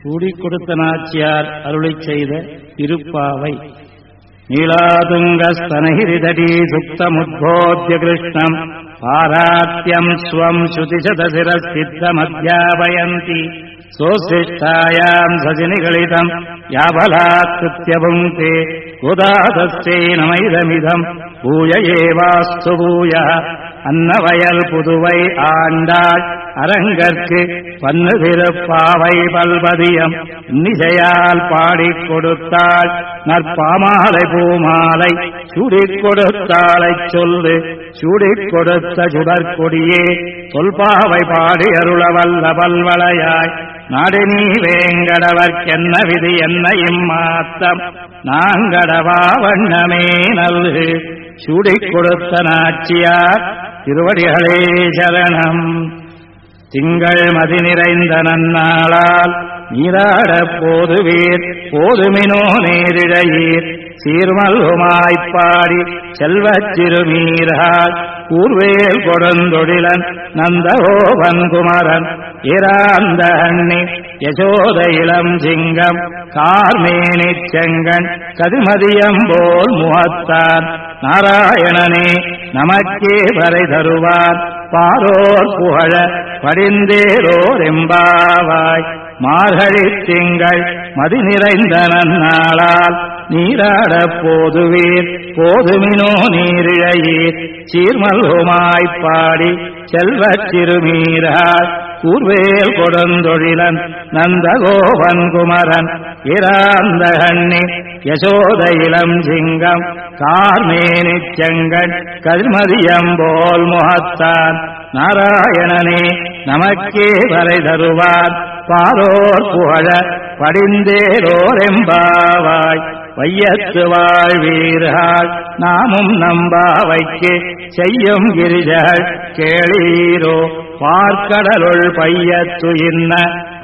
சூடிக் கொடுத்த நாச்சியார் அருளிச் செய்த திருப்பாவை. நீலாதுங்கஸ்தனகிரிதடீ சுக்தமுத்போத்ய கிருஷ்ணம் பாராத்யம் ஸ்வம் ஸ்ருதிசதசிரஸ்தித்தமத்யாபயந்தி சோசிஷ்டாயாம் சஜினிகளிதம் யாபலாத்கிருத்ய புங்கே குதாதஸ்தே நமைதமிதம் பூய ஏவாஸ்து பூய. அன்னவயல் புதுவை ஆண்டாள் அரங்கற்கு பன்னு திருப்பாவை பல்பதியம் இன்னிசையால் பாடிக் கொடுத்தாள் நற்பாமாலை பூமாலை சூடிக் கொடுத்தாளைச் சொல்லு சூடிக் கொடுத்த சுடற்கொடியே சொல்பாவை பாடி அருள வல்ல பல்வளையாய் நாடினீ வேங்கடவர்க்கென்ன விதி என்ன இம்மாத்தம் நாங்கடவா வண்ணமே நல்கு சூடிக் கொடுத்த நாச்சியார் திருவடிகளே சரணம். திங்கள் மதி நிறைந்த நன்னாளால் நீராடப் போதுவீர் போதுமினோ நேரிழையீர் சீர்மல்குமாய்ப்பாடி செல்வச் சிறுமீரால் கூர்வேல் கொடுந்தொழிலன் நந்தகோபன் குமரன் இராந்த அண்ணி யசோத இளம் சிங்கம் கார்மேனிச் செங்கண் கதிமதியம் போல் முகத்தான் நாராயணனே நமக்கே வரை தருவார் பாரோர் புகழ படிந்தேரோர் எம்பாவாய். மார்கழி திங்கள் மதி நிறைந்த நன்னாளால் நீராடப் போதுவீர் போதுமினோ நீரிழையீர் சீர்மல்குமாய்ப்பாடி செல்வச் சிறுமீரால் கூர்வேல் கொடுந்தொழிலன் நந்தகோபன் குமரன் இராந்த கண்ணி யசோத இளம் சிங்கம் கார்மேனிச் செங்கண் கதிர்மதியம் போல் முகத்தான் நாராயணனே நமக்கே வரை தருவார் பாரோர் புகழ படிந்தேரோர் எம்பாவாய். வையத்து வாழ்வீர்கள் நாமும் நம்பாவைக்கு செய்யும் கிரிஜகள் கேளீரோ பார்க்கடலுள் பையத்து இன்ன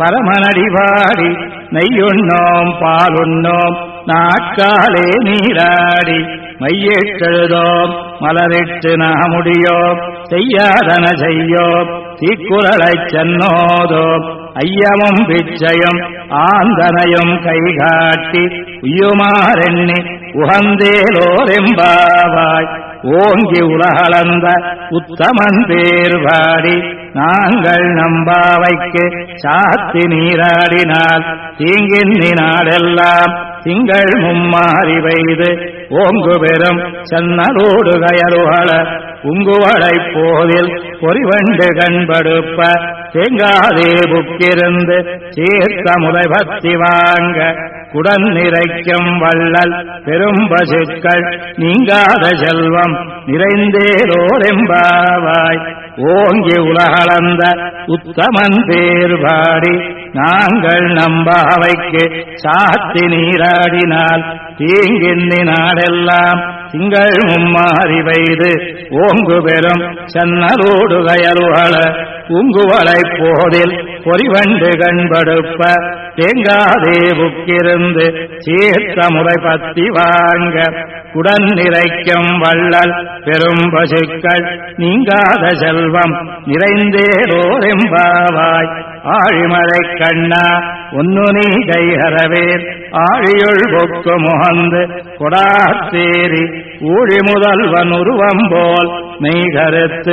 பரமனடிவாடி நெய்யுண்ணோம் பாலுண்ணோம் நாட்காலே நீராடி மையிட்டெழுதோம் மலரிட்டு நாமுடியோம் செய்யாதன செய்யோம் தீக்குறளைச் சென்னோதோம் ஐயமும் பிச்சையும் ஆந்தனையும் கைகாட்டி உய்யுமாறெண்ணி உகந்தேலோர் எம்பாவாய். ஓங்கி உலகளந்த உத்தமன் பேர்வாடி நாங்கள் நம்பாவைக்கு சாத்தி நீராடினால் தீங்கின்னி நாடெல்லாம் திங்கள் மும்மாறி பெய்து ஓங்கு பெறும் சன்னலோடு கயலுகள உங்குவளை போதில் பொறிவண்டு கண்படுப்ப தேங்காதே புக்கிருந்து சீர்த்த முதை பத்தி வாங்க குடன் நிறைக்கும் வள்ளல் பெரும்பசுக்கள் நீங்காத செல்வம் நிறைந்தேரோர் எம்பாவாய். ஓங்கி உலகளந்த உத்தமன் பேர்பாடி நாங்கள் நம்பாவைக்கு சாத்தி நீராடினால் தீங்கின்னி நாடெல்லாம் திங்கள் மும்மாறி பெய்து ஓங்கு பெறும் சன்னலோடு கயலுகள உங்குவளை போதில் பொறிவண்டு கண்படுப்ப தேங்காதே புக்கிருந்து சீர்த்த முறை பத்தி வாங்க குடன் நிறைக்கும் வள்ளல் பெரும் பசுக்கள் நீங்காத செல்வம் நிறைந்தேரோர் எம்பாவாய். ஆழிமழை கண்ணா ஒன்னு நீ கைஹரவேர் ஆழியுள் பொக்கு முகந்து கொடாத்தேரி ஊழி முதல்வன் உருவம் போல் மெய் கருத்து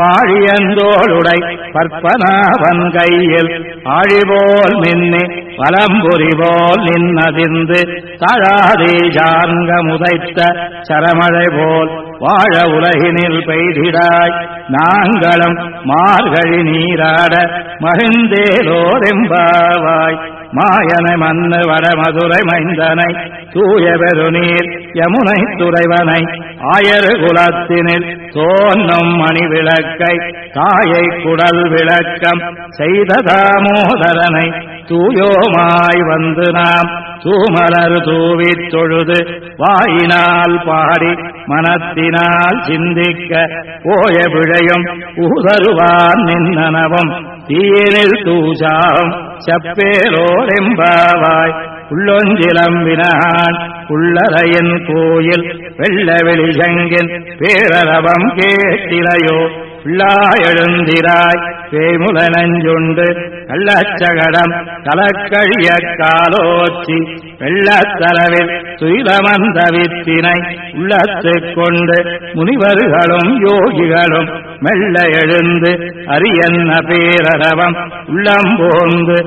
பாழியந்தோளுடை பற்பனாவன் கையில் ஆழிபோல் மின்னி வலம்புரி போல் நின்னதிர்ந்து தாழாதே சார்ங்க முதைத்த சரமழை போல் வாழ உலகினில் பெய்திடாய் நாங்களும் மார்கழி நீராட மகிழ்ந்தேலோர் எம்பாவாய். மாயனை மன்னு வடமதுரை மைந்தனை தூய பெருநீர் யமுனை துறைவனை ஆயரு குலத்தினில் தோன்னும் மணி விளக்கை காயை குடல் விளக்கம் செய்த தாமோதரனை தூயோமாய் வந்து நாம் தூமலர் தூவித் தொழுது வாயினால் பாடி மனத்தினால் சிந்திக்க போய பிழையும் ஊதருவான் நின்னனவும் தீயினில் தூசாவும் செப்பேலோர் எம்பாவாய். உள்ளொஞ்சிலம்பினான் உள்ளரையின் கோயில் வெள்ள வெளிசங்கின் பேரரவம் கேட்டிலையோ பிள்ளாயெழுந்திராய் பேமுல நஞ்சுண்டு கள்ளச்சகடம் கலக்கழிய காலோச்சி வெள்ளத்தரவில் துயிலமந்த வித்தினை உள்ளத்துக் கொண்டு முனிவர்களும் யோகிகளும் மெல்ல எழுந்து அரியன்ன பேரரவம் உள்ளம்போந்து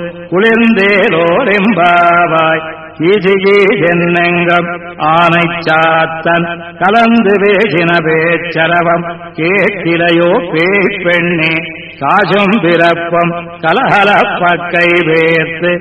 குளிர்ந்தேலோரெம்பாவாய் கீஜென்னெங்கம் ஆனை சாத்தன் கலந்து பேசின பேச்சரவம் கேட்டிலையோ பேய் பெண்ணே காஜும் பிறப்பம் கலகலப்பக்கை வேர்த்து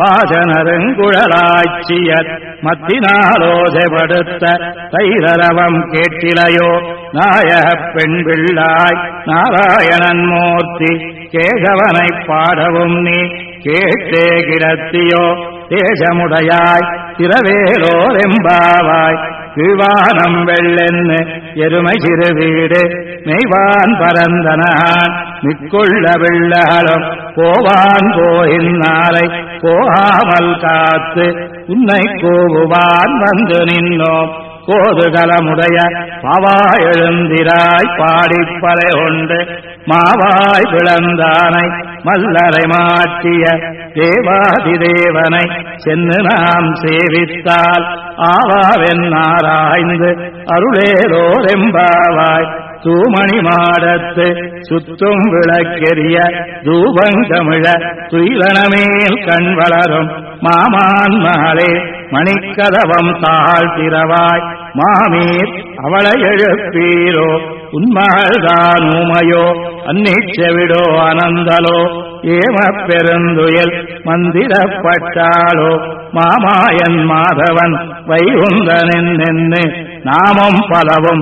வாசனருங்குழலாய்ச்சியர் மத்தினாலோசைப்படுத்த தைரரவம் கேட்டிலையோ நாயகப் பெண் பிள்ளாய் நாராயணன் மூர்த்தி கேசவனை பாடவும் நீ கேட்டே கிடத்தியோ தேசமுடையாய் திரவேலோரெம்பாவாய் விவானம் வெள்ளென்னு எருமை சிறு வீடு மெய்வான் பரந்தனான் மிக்குள்ள வெள்ளகளும் போவான் போயின்னாரை போகாமல் காத்து உன்னை கூவுவான் வந்து நின்னோம் கோதுகலமுடைய பாவாய் எழுந்திராய் பாடிப்பறை கொண்டு மாவாய் பிளந்தானை மல்லரை மாற்றிய தேவாதிதேவனை சென்று நாம் சேவித்தால் ஆவாவென்னாராய்ந்து அருளேலோரெம்பாவாய் தூமணி மாடத்து சுத்தும் விளக்கெரிய தூபங்கமிழ துயிலனமேல் கண் வளரும் மாமான் மகளே மணிக்கதவம் தாழ்த்திரவாய் மாமீர் அவளை எழுப்பீரோ உன்மகள்தான் ஊமையோ அந்நிச்சவிடோ அனந்தலோ ஏமப் பெருந்துயல் மந்திரப்பட்டாளோ மாமாயன் மாதவன் வைகுந்தனென்னு நாமம் பலவும்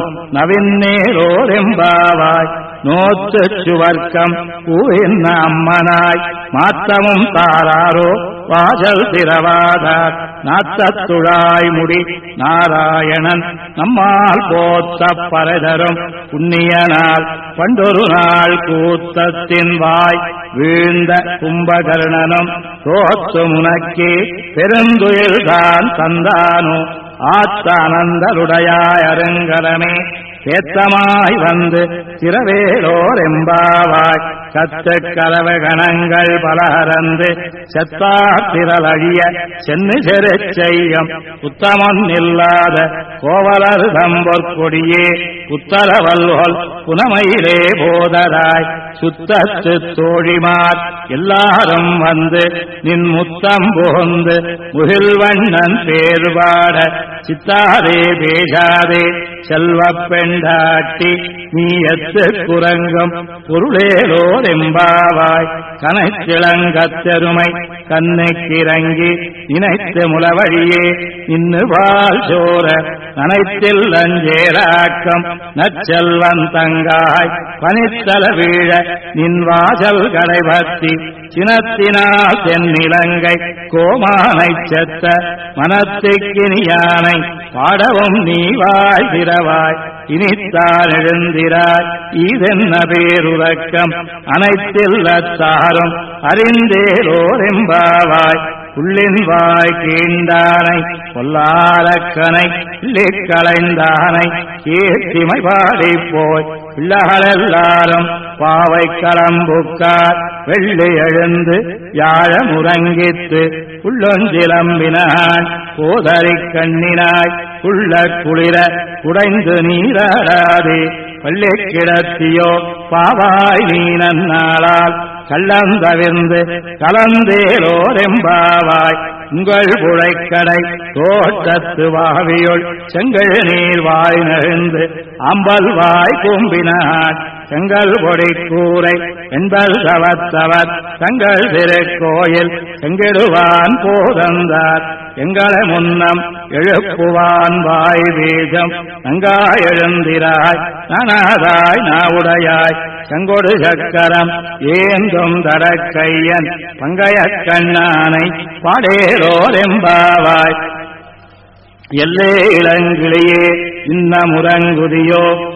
நவின்னேரோரெம்பாவாய் நோத்துச் சுவர்க்கம் பூவின் அம்மனாய் மாத்தமும் தாராரோ வாசல் திரவாதார் நாத்தத்துழாய் முடி நாராயணன் நம்மால் போத்த பரதரும் புண்ணியனால் பண்டொரு நாள் கூத்தத்தின் வாய் வீழ்ந்த கும்பகர்ணனும் தோத்து முனக்கே பெருந்துயில்தான் தந்தானோ ஆத்தானந்தருடையாய் அருங்கலமே சேத்தமாய் வந்து திரவேலோரெம்பாவாய் சத்து கலவ கணங்கள் பலகரந்து செத்தாத்திரலழிய சென்னு செரு செய்யும் உத்தமன் இல்லாத கோவலர் தம்பொற்கொடியே புத்தரவல்கொல் புனமையிலே போதராய் சுத்தத்து தோழிமார் எல்லாரும் வந்து நின் முத்தம் புகுந்து முகில்வண்ணன் பேர்வாட சித்தாதே பேசாதே செல்வப் பெண்டாட்டி நீ எத்து குரங்கும் பொருளேலோரெம்பாவாய் கனைச்சிளங்கத்தெருமை கண்ணுக்கிறங்கி இணைத்து முளவழியே இன்னு வாழ் சோர நனைத்தில் அஞ்சேராக்கம் நற்செல்வன் தங்காய் பனித்தல வீழ நின் வாசல் கடைபத்தி சினத்தினால் தென்னிலங்கை கோமானை செத்த மனத்துக்கினியானை பாடவும் நீ வாழ்கிறவாய் இனித்தான் எழுந்திராய் இதென்ன பேருறக்கம் அனைத்தில்லத்தாரும் அறிந்தேலோரெம்பாவாய் உள்ளின் வாய் கீண்டானை பொல்லாரக்கனை களைந்தானை கீர்த்திமை பாடிப்போய் பிள்ளைகளெல்லாரும் பாவை களம்புக்கார் வெள்ளி எழுந்து யாழ முறங்கித்து உள்ளொஞ்சிலம்பினான் போதறி கண்ணினாய் உள்ள குளிர உடைந்து நீராடாதே பள்ளி கிடத்தியோ பாவாய் நீ நன்னாளால் கள்ளந்தவிர்ந்து கலந்தேலோரெம்பாவாய் உங்கள் புழைக்கடை தோட்டத்து வாவியுள் செங்கல் நீர் வாய் நெழுந்து அம்பல் வாய் கூம்பினான் செங்கல் பொடி கூரை என்பல் தவத்தவர் தங்கள் திருக்கோயில் செங்கிடுவான் போதந்தார் எங்களை முன்னம் எழுப்புவான் வாய் வீஜம் நங்காய் எழுந்திராய் நனாதாய் நாவுடையாய் செங்கொடு சக்கரம் ஏந்தும் தடக்கையன் பங்கைய கண்ணானை பாடேலோரெம்பாவாய் எல்லே இளங்கிளியே இன்ன முரங்குதியோ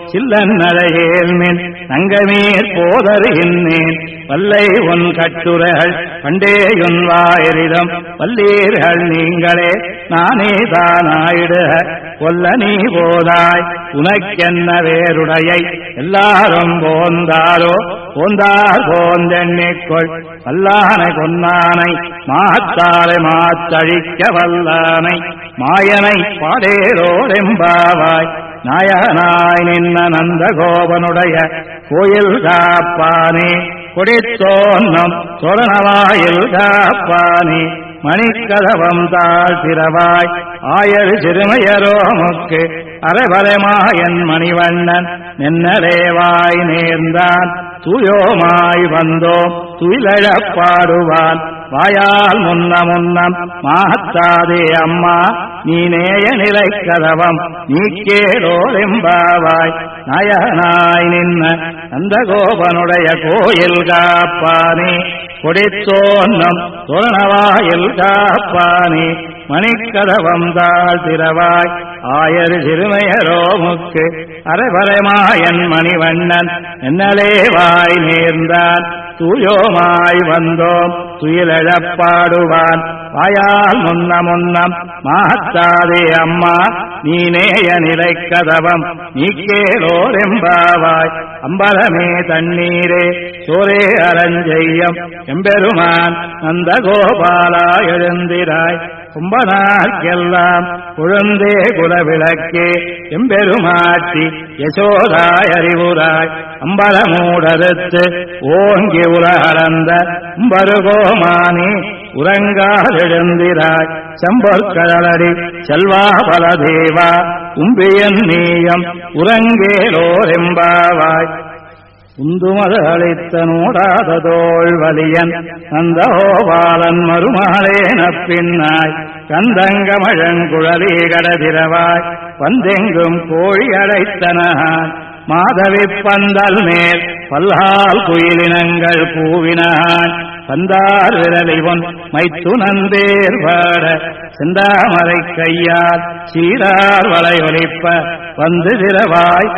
சில்லன் அழகேல் மின் நங்கமீர் போதருகின்றேன் வல்லை உன் கட்டுரைகள் கண்டேயுன் வாயிரிடம் வல்லீர்கள் நீங்களே நானே தானாயிடுக கொல்ல நீ போதாய் உனக்கென்ன வேறுடையை எல்லாரும் போந்தாரோ போந்தார் போந்தெண்ணிக்கொள் வல்லானை கொன்னானை மாத்தாரை மாத்தழிக்க வல்லானை மாயனை பாடேரோரெம்பாவாய் நாயகனாய் நின்ன நந்தகோபனுடைய கோயில் காப்பானே கொடித்தோன்னம் சொரணவாயில் காப்பானே மணிக்கதவம் தாழ்த்திரவாய் ஆயர் சிறுமையரோமுக்கு அரைவரைமாயன் மணிவண்ணன் நென்னரேவாய் நேர்ந்தான் தூயோமாய் வந்தோம் துயிலழப்பாடுவான் வாயால் முன்னம் மாத்தாதே அம்மா நீ நேய நிலை கதவம் நீக்கேரோரெம்பாவாய் நாயகனாய் நின்ன நந்தகோபனுடைய கோயில் காப்பானே கொடித்தோன்னம் தோரணவாயில் காப்பானே மணிக்கதவம் தாழ்த்திரவாய் ஆயர் சிறுமையரோமுக்கு அரைவரைமாயன் மணிவண்ணன் என்னலேவாய் நேர்ந்தான் தூயோமாய் வந்தோம் துயிலழப்பாடுவான் வாயால் முன்னம் மாத்தாதே அம்மா நீ நேய நிலை கதவம் நீக்கேலோரெம்பாவாய் அம்பலமே தண்ணீரே சோரே அரஞ்செய்யம் எம்பெருமான் நந்தகோபாலா எழுந்திராய் கும்பனார்க்கெல்லாம் குழந்தே குலவிளக்கே எம்பெருமாட்டி யசோதாய் அறிவுராய் அம்பலமூடறுத்து ஓங்கி உலகளந்த உம்பருகோமானே உறங்காலெழுந்திராய் செம்பொற்கடலடி செல்வா பலதேவா உம்பியன் நீயம் உறங்கேலோரெம்பாவாய் உந்துமது அளித்த நூடாததோள் வலியன் நந்தகோபாலன் மருமாளே நப்பின்னாய் கந்தங்கமழங்குழலி கடதிரவாய் வந்தெங்கும் கோழி அடைத்தனகான் மாதவி பந்தல் மேல் பல்லால் குயிலினங்கள் பூவினான் பந்தார் விரலிவன் மைத்துனந்தேர் பாட செந்தாமரை கையால் சீரார் வளையொலிப்ப வந்து திரவாய்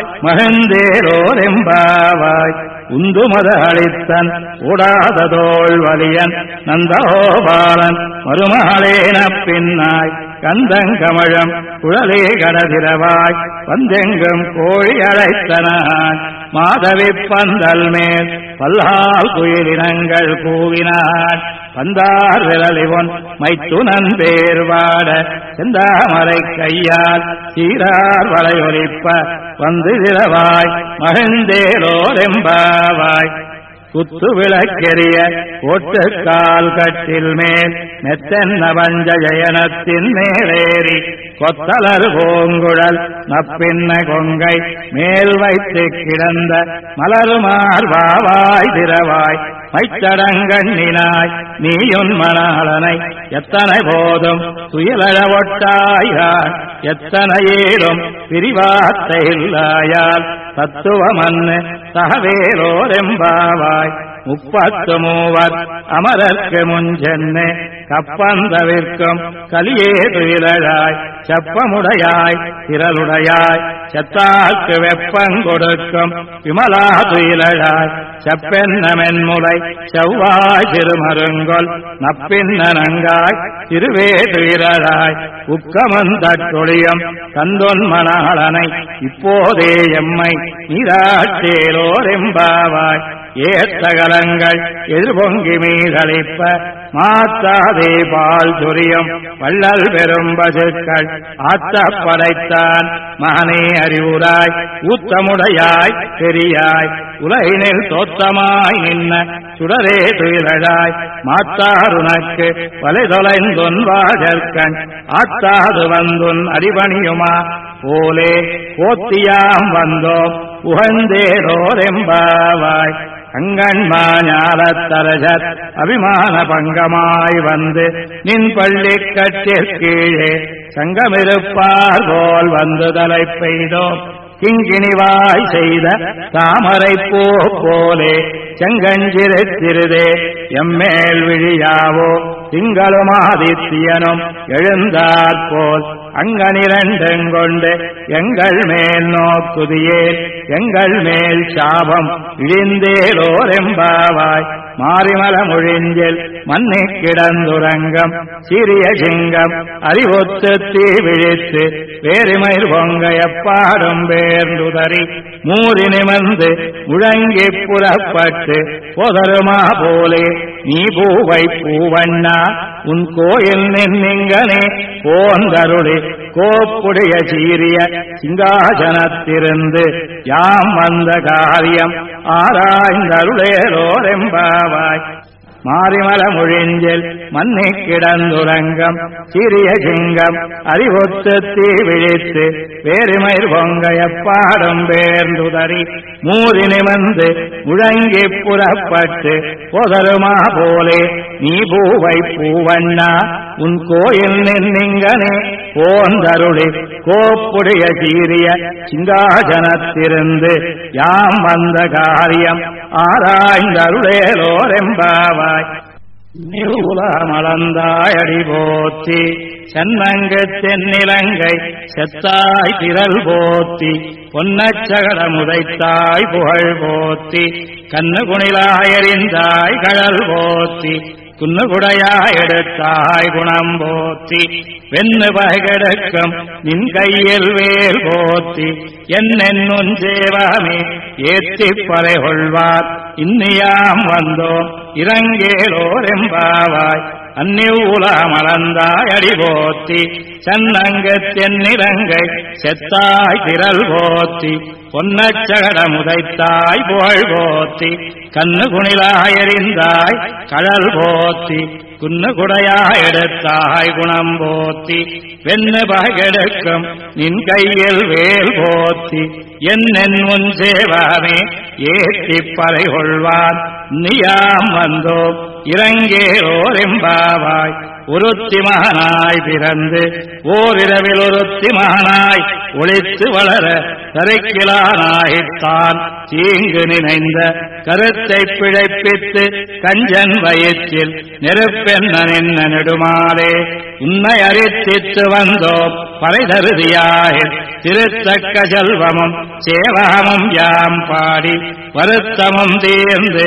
மகிழ்ந்தேரோரெம்பாவாய் உந்துமத அளித்தன் ஓடாததோள் வலியன் நந்தகோபாலன் மருமகளேன பின்னாய் கந்தங்கமழம் குழலே கடதிரவாய் வந்தெங்கும் கோழி அழைத்தனான் மாதவி பந்தல் மேல் பல்லால் குயிலினங்கள் கூவினான் பந்தார் விரலிவன் மைத்துனன் பேர் வாட செந்தாமரை கையால் சீரார் வளையொலிப்ப வந்து திரவாய் மகிழ்ந்தேலோரெம்பாவாய் குத்து விளக்கெரிய ஓட்டுக்கால் கட்டில் மேல் மெத்தென்ன வஞ்ச ஜயனத்தின் மேலேறி கொத்தலர் பூங்குழல் நப்பின்ன கொங்கை மேல் வைத்து கிடந்த மலருமார் வாவாய் திரவாய் மைத்தடங்கண்ணினாய் நீயுன் மணாளனை எத்தனை போதும் துயிலழ ஒட்டாயான் எத்தனை ஏதும் பிரிவார்த்தை இல்லாயால் தத்துவமன்னு தகவேலோரெம்பாவாய் முப்பத்து மூவர் அமரர்க்கு முன்சென்னு கப்பந்தவிற்கும் கலியே துயிலழாய் செப்பமுடையாய் திரளுடையாய் செத்தாக்கு வெப்பங்கொடுக்கும் விமலா துயிலழாய் செப்பென்ன மென்முலை செவ்வாய் திருமருங்கொல் நப்பின்ன நங்காய் திருவே துயிலழாய் உக்கமந்தொழியம் தந்தொன் மணாளனை இப்போதே எம்மை நீராட்டேலோரெம்பாவாய் ஏத்தகலங்கள் எதிர்பொங்கி மீதளிப்ப மாத்தாதே பால் துரியம் வள்ளல் பெரும் பசுக்கள் ஆத்த படைத்தான் மகனே அறிவுராய் ஊத்தமுடையாய் பெரியாய் உலகினில் தோத்தமாய் நின்ன சுடரே துயிலழாய் மாத்தாருனக்கு வலை தொலைந்தொன் வாஜற்கண் ஆத்தாது வந்துன் அடிபணியுமா போலே போத்தியாம் வந்தோம் உகந்தேரோரெம்பாவாய் அங்கண்மாஞாலத்தரசர் அபிமான பங்கமாய் வந்து நின் பள்ளி கட்டிற்கீழே சங்கமிருப்பார் போல் வந்து தலை பெய்தோம் கிங்கிணிவாய் செய்த தாமரை பூ போலே செங்கஞ்சிருத்திருதே எம்மேல் விழியாவோ திங்களும் ஆதித்யனும் எழுந்தாற்போல் அங்கனிரண்டுங்கொண்டு எங்கள் மேல் நோக்குதியே எங்கள் மேல் சாபம் இழிந்தேலோரெம்பாவாய் மாரிமல மொழிஞ்சில் மண்ணி கிடந்துரங்கம் சிறிய சிங்கம் அறிவொத்து தீ விழித்து வேறுமயிர் பொங்க எப்பாடும் பேர்ந்துதறி மூறி நிமர்ந்து முழங்கி புறப்பட்டு பொதருமா போலே நீ பூவை பூவண்ணா உன் கோயில் நின்னிங்கனே போந்தருளி கோப்புடைய சீரிய சிங்காசனத்திருந்து யாம் வந்த காரியம் ஆராய்ந்தருளேலோரெம்பாவாய் மாரிமல மொழிஞ்சில் மண்ணி கிடந்துரங்கம் சிறிய சிங்கம் அறிவொத்து தீ விழித்து வேறுமயிர் பொங்க எப்பாடும் பேர்ந்துதறி மூறி நிமர்ந்து முழங்கி புறப்பட்டு பொதருமா போலே நீ பூவை பூவண்ணா உன் கோயில் நின்னிங்கனே போந்தருளி கோப்புடைய சீரிய சிங்காசனத்திருந்து யாம் வந்த காரியம் ஆராய்ந்தருளேலோரெம்பாவாய் நிர்வுலமளந்தாயடி போத்தி சென்னங்கு தென்னிலங்கை செத்தாய் திரள் போத்தி பொன்னச்சகட முதைத்தாய் புகழ் போத்தி கண்ணு குணிலாயறிந்தாய் கடல் போத்தி குன்னுகுடையாய் எடுத்தாய் குணம் போத்தி வெண்ணு பகெடுக்கும் நின் கையில் வேல் போத்தி என்னென்னும் சேவாமே ஏத்திப் பறை கொள்வார் இன்னியாம் வந்தோம் இறங்கேலோரெம்பாவாய் அந்நிவுலமளந்தாய் அடி போத்தி சென்னங்கு தென்னிலங்கை செத்தாய் திரள் போத்தி பொன்னச்சகட முதைத்தாய் புகழ் போத்தி கண்ணு குணிலாயறிந்தாய் கடல் போத்தி குன்னு குடையாய் எடுத்தாய் குணம் போத்தி வெண்ணு பகெடுக்கும் நின் கையில் வேல் போத்தி என்னென் முன் சேவாமே ஏத்திப் பறை கொள்வான் நீயாம் வந்தோம் இறங்கேலோரெம்பாவாய் ஒருத்தி மகனாய் பிறந்து ஓரிரவில் ஒருத்தி மகனாய் ஒளித்து வளர கரைக்கிலானாய்த்தான் தீங்கு நினைந்த கருத்தை பிழைப்பித்து கஞ்சன் வயிற்றில் நெருப்பென்ன நின்ன நெடுமாலே உன்னை அறித்தித்து வந்தோம் பறைதருதியாய் திருத்தக்க செல்வமும் சேவகமும் யாம் பாடி வருத்தமும் தீர்ந்து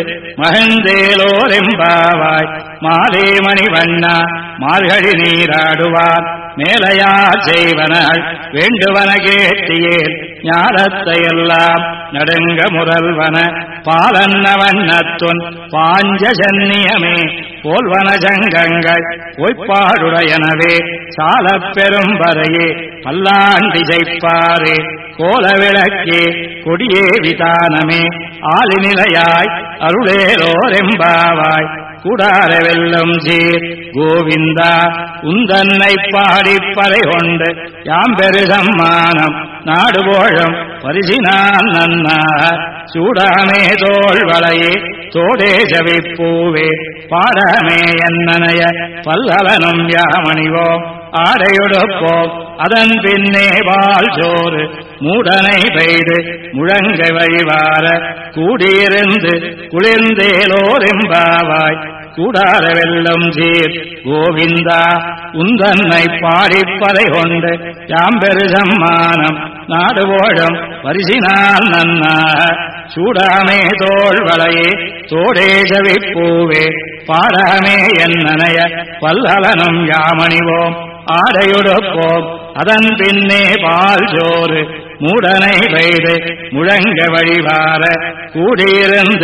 மகிழ்ந்தேலோரெம்பாவாய் மாலே மணிவண்ணா மார்கழி நீராடுவார் மேலையார் செய்வனால் வேண்டுவன கேட்டியேன் ஞானத்தையெல்லாம் நடுங்க முரல்வன பாலன்ன வண்ணத்துன் பாஞ்ச சன்னியமே போல்வன சங்கங்கள் பொய்ப்பாடுடையனவே சாலப் பெரும் வரையே பல்லாண்டி ஜெய்ப்பாரே கோல விளக்கே கொடியே விதானமே ஆளிநிலையாய் அருளேலோரெம்பாவாய் கூடார வெல்லும் சீர் கோவிந்தா உந்தன்னை பாடி பறை கொண்டு யாம் பெரு சம்மானம் நாடு போழும் பரிசினான் நன்னா சூடாமே தோள் வளையே தோடே ஜவிப்பூவே பாடமே என்னனைய பல்லவனும் யாமணிவோம் ஆடையொடுப்போம் அதன் பின்னே பால் சோறு மூடனை பெய்து முழங்க வழிவார கூடியிருந்து குளிர்ந்தேலோரெம்பாவாய் கூடார வெல்லும் சீர் கோவிந்தா உந்தன்னை பாடிப்பறை கொண்டு யாம் பெரு சம்மானம் நாடு போழும் பரிசினால் நன்னாக சூடாமே தோள் வளையே தோடே ஜவிப்பூவே பாடமே என்னனைய பல்லவனும் யாமணிவோம் ஆடையொடுப்போம் அதன் பின்னே பால் சோறு மூடனை பெய்து முழங்க வழிவார கூடியிருந்து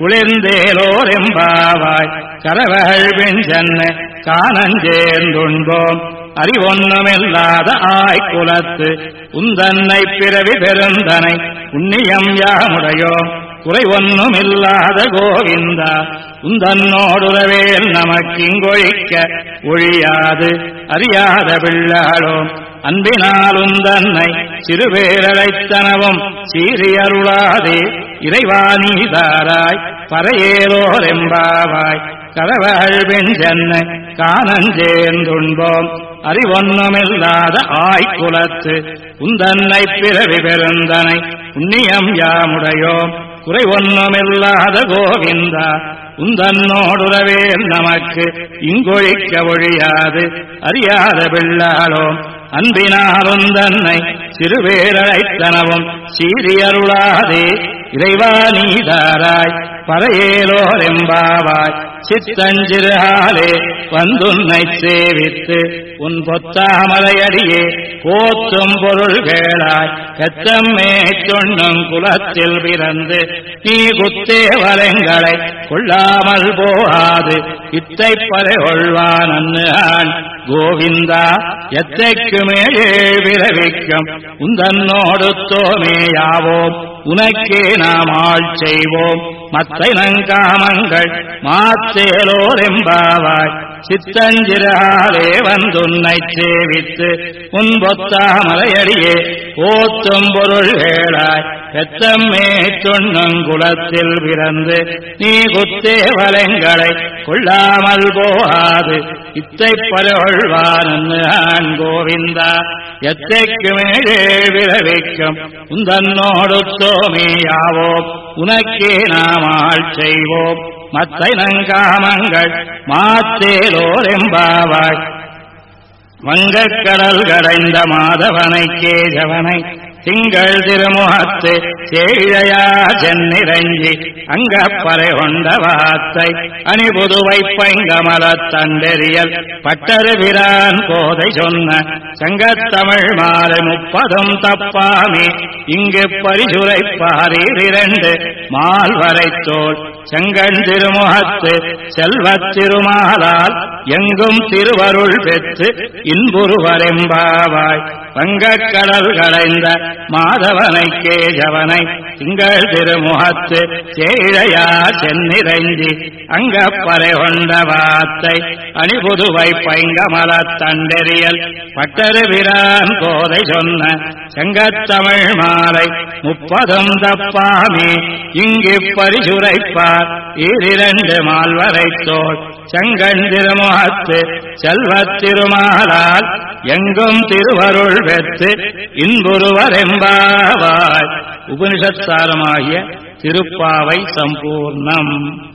குளிர்ந்தேலோரெம்பாவாய் கரவகள் பின் சென்ன காணஞ்சேர்ந்துண்போம் அறிவொன்னுமில்லாத ஆய்குலத்து உந்தன்னை பிறவி பெருந்தனை உன்னியம் யாமுடையோம் குறை ஒன்னுமில்லாத கோவிந்தா உந்தன்னோடுறவேல் நமக்கிங்கொழிக்க ஒழியாது அறியாத பிள்ளாளோம் அன்பினால் உந்தன்னை சிறுபேரழைத்தனவும் சீரியருளாதே இறைவா நீதாராய் பறையேலோரெம்பாவாய் கரவகள் பின் சென்ன காணஞ்சேர்ந்துண்போம் அறிவொன்னுமில்லாத ஆய்குலத்து உந்தன்னை பிறவி பெருந்தனை உன்னியம் யாமுடையோம் குறை ஒன்னுமில்லாத கோவிந்தா உந்தன்னோடுறவேல் நமக்கு இங்கொழிக்க ஒழியாது அறியாத பிள்ளாளோம் அன்பினாலும் தன்னை சிறுவேரழைத்தனவும் சீரியருளாதே இறைவா நீதாராய் பறையேலோர் எம்பாவாய் சித்தஞ்சிறுகாலே வந்துன்னை சேவித்து உன் பொத்தாமலையடியே போற்றும் பொருள் கேளாய் கத்தம்மே சொன்னும் குலத்தில் பிறந்து நீ குத்தேவலங்களை கொள்ளாமல் போகாது இத்தை பறை கொள்வான் அன்னுகான் கோவிந்தா எத்தைக்கு மேலே விரவிக்கும் உந்தன்னோடு தோமேயாவோம் உனக்கே நாம் ஆள் செய்வோம் மத்தை நங்காமங்கள் மாத்தேலோர் எம்பாவாய் சித்தஞ்சிறாலே வந்துன்னை சேவித்து உன் பொத்தாமலையடியே போற்றும் பொருள் கேளாய் பெத்தம்மே சொன்னங்குலத்தில் பிறந்து நீ குத்தேவலங்களை கொள்ளாமல் போகாது இத்தை பரவழ்வான் கோவிந்தா எத்தைக்கு மேலே விரவிக்கும் உந்தன்னோடு தோமேயாவோம் உனக்கே நாம் ஆள் செய்வோம் மத்தை நங்காமங்கள் மாத்தேலோர் எம்பாவாய் வங்கக்கடல் கடைந்த மாதவனை கேசவனை திங்கள் திருமுகத்து சேழையா சென்னிரஞ்சி அங்கப்பறை கொண்ட வாத்தை அணிபுதுவை பைங்கமலத் தண்டெறியல் பட்டருபிரான் கோதை சொன்ன சங்கத்தமிழ் மாலை 30 தப்பாமே இங்கு பரிசுரைப்பாரீர் 2 மால்வரைத்தோள் செங்கண் திருமுகத்து செல்வத் திருமாலால் எங்கும் திருவருள் பெற்று இன்புருவரெம்பாவாய் வங்கக்கடல் கடைந்த மாதவனை கேசவனை திங்கள் திருமுகத்து சேழையா சென்னிரஞ்சி அங்கப்பறை கொண்ட வாத்தை அணிபுதுவை பைங்கமலத் தண்டெறியல் பட்டருபிரான் கோதை சொன்ன செங்கத்தமிழ் மாலை 30 தப்பாமே இங்கு பரிசுரைப்பார் 2 மால்வரைத்தோள் செங்கண் திருமுகத்து செல்வத் திருமாலால் எங்கும் திருவருள் பெற்று இன்புருவரெம்பாவாய். உபனிஷத் சாரமாகிய திருப்பாவை சம்பூர்ணம்.